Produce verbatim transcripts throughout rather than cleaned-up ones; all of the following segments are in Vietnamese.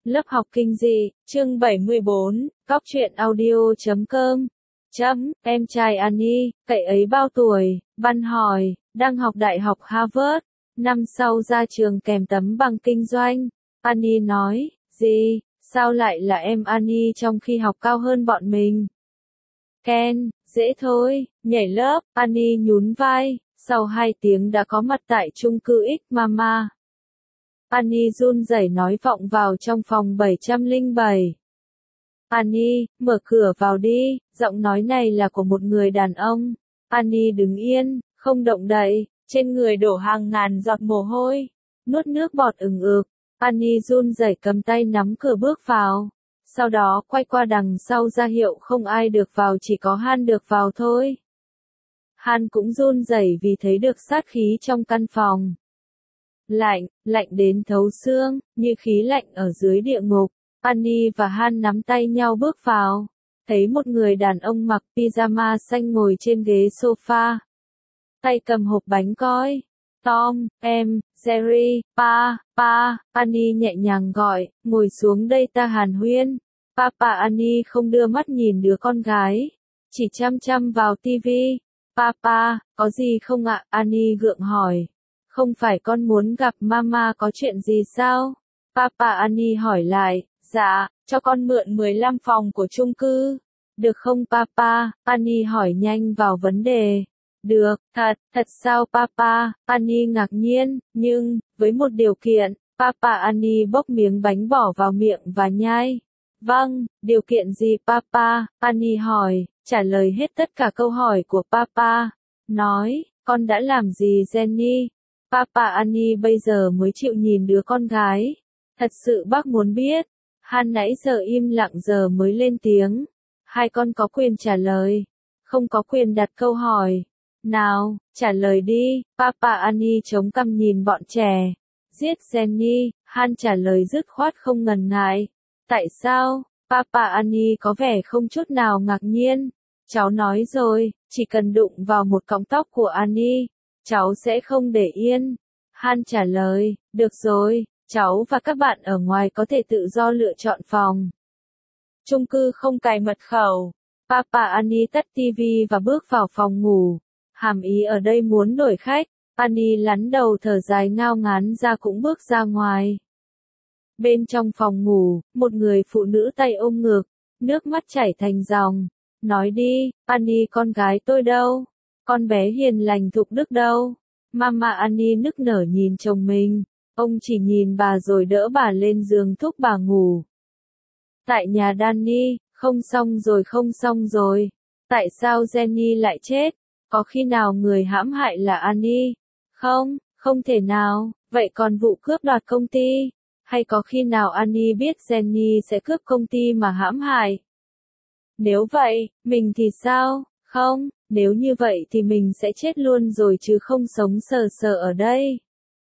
Lớp học kinh dị, chương bảy mươi bốn, cóc truyện audio chấm com. Chấm, em trai Annie, cậy ấy bao tuổi? Văn hỏi, đang học đại học Harvard, năm sau ra trường kèm tấm bằng kinh doanh. Annie nói, gì, sao lại là em Annie trong khi học cao hơn bọn mình? Ken, dễ thôi, nhảy lớp, Annie nhún vai, sau hai tiếng đã có mặt tại chung cư X Mama. Annie run rẩy nói vọng vào trong phòng bảy trăm lẻ bảy. Annie, mở cửa vào đi, giọng nói này là của một người đàn ông. Annie đứng yên, không động đậy, trên người đổ hàng ngàn giọt mồ hôi, nuốt nước bọt ừng ực. Annie run rẩy cầm tay nắm cửa bước vào, sau đó quay qua đằng sau ra hiệu không ai được vào, chỉ có Han được vào thôi. Han cũng run rẩy vì thấy được sát khí trong căn phòng. Lạnh, lạnh đến thấu xương, như khí lạnh ở dưới địa ngục. Annie và Han nắm tay nhau bước vào, thấy một người đàn ông mặc pyjama xanh ngồi trên ghế sofa, tay cầm hộp bánh coi. Tom, em, Jerry, pa, pa, Annie nhẹ nhàng gọi, ngồi xuống đây ta hàn huyên. Papa Annie không đưa mắt nhìn đứa con gái, chỉ chăm chăm vào tivi. Papa, có gì không ạ? Annie gượng hỏi. Không phải con muốn gặp mama có chuyện gì sao? Papa Annie hỏi lại, dạ, cho con mượn mười lăm phòng của chung cư. Được không papa? Annie hỏi nhanh vào vấn đề. Được, thật, thật sao papa? Annie ngạc nhiên, nhưng, với một điều kiện. Papa Annie bốc miếng bánh bỏ vào miệng và nhai. Vâng, điều kiện gì papa? Annie hỏi, trả lời hết tất cả câu hỏi của papa. Nói, con đã làm gì Jenny? Papa Annie bây giờ mới chịu nhìn đứa con gái. Thật sự bác muốn biết. Han nãy giờ im lặng giờ mới lên tiếng. Hai con có quyền trả lời, không có quyền đặt câu hỏi. Nào, trả lời đi. Papa Annie chống cằm nhìn bọn trẻ. Giết Jenny, Han trả lời dứt khoát không ngần ngại. Tại sao? Papa Annie có vẻ không chút nào ngạc nhiên. Cháu nói rồi, chỉ cần đụng vào một cọng tóc của Annie, cháu sẽ không để yên. Han trả lời, được rồi, cháu và các bạn ở ngoài có thể tự do lựa chọn phòng. Chung cư không cài mật khẩu. Papa Annie tắt tivi và bước vào phòng ngủ. Hàm ý ở đây muốn đổi khách. Annie lắn đầu thở dài ngao ngán ra cũng bước ra ngoài. Bên trong phòng ngủ, một người phụ nữ tay ôm ngực, nước mắt chảy thành dòng. Nói đi, Annie con gái tôi đâu? Con bé hiền lành thục đức đâu? Mama Annie nức nở nhìn chồng mình. Ông chỉ nhìn bà rồi đỡ bà lên giường thúc bà ngủ. Tại nhà Danny, không xong rồi không xong rồi. Tại sao Jenny lại chết? Có khi nào người hãm hại là Annie? Không, không thể nào. Vậy còn vụ cướp đoạt công ty? Hay có khi nào Annie biết Jenny sẽ cướp công ty mà hãm hại? Nếu vậy, mình thì sao? Không, nếu như vậy thì mình sẽ chết luôn rồi chứ không sống sờ sờ ở đây.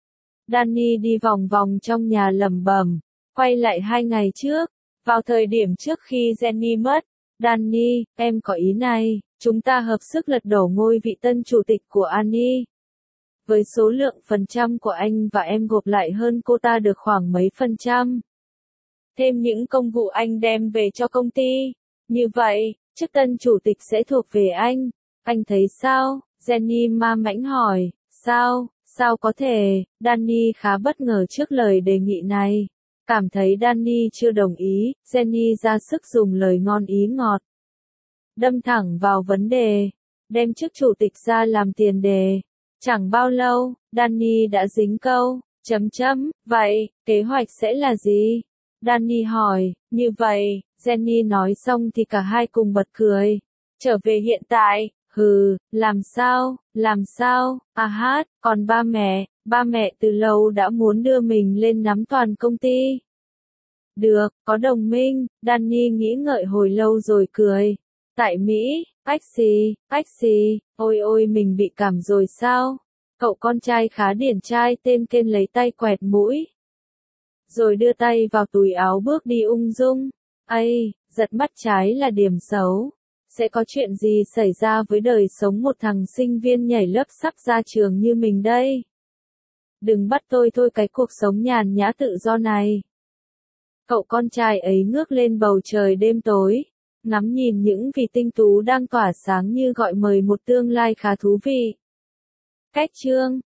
Danny đi vòng vòng trong nhà lẩm bẩm, quay lại hai ngày trước, vào thời điểm trước khi Jenny mất. Danny, em có ý này, chúng ta hợp sức lật đổ ngôi vị tân chủ tịch của Annie. Với số lượng phần trăm của anh và em gộp lại hơn cô ta được khoảng mấy phần trăm. Thêm những công vụ anh đem về cho công ty. Như vậy, chức tân chủ tịch sẽ thuộc về anh. Anh thấy sao? Jenny ma mãnh hỏi. Sao? Sao có thể? Danny khá bất ngờ trước lời đề nghị này. Cảm thấy Danny chưa đồng ý, Jenny ra sức dùng lời ngon ý ngọt. Đâm thẳng vào vấn đề. Đem chức chủ tịch ra làm tiền đề. Chẳng bao lâu, Danny đã dính câu. Chấm chấm. Vậy, kế hoạch sẽ là gì? Danny hỏi. Như vậy, Jenny nói xong thì cả hai cùng bật cười. Trở về hiện tại. Hừ, làm sao, làm sao, à hát, còn ba mẹ, ba mẹ từ lâu đã muốn đưa mình lên nắm toàn công ty. Được, có đồng minh, Danny nghĩ ngợi hồi lâu rồi cười. Tại Mỹ, ách xì, ách xì, ôi ôi mình bị cảm rồi sao? Cậu con trai khá điển trai tên Ken lấy tay quẹt mũi. Rồi đưa tay vào túi áo bước đi ung dung. Ây, giật mắt trái là điểm xấu. Sẽ có chuyện gì xảy ra với đời sống một thằng sinh viên nhảy lớp sắp ra trường như mình đây? Đừng bắt tôi thôi cái cuộc sống nhàn nhã tự do này. Cậu con trai ấy ngước lên bầu trời đêm tối, ngắm nhìn những vì tinh tú đang tỏa sáng như gọi mời một tương lai khá thú vị. Cách chương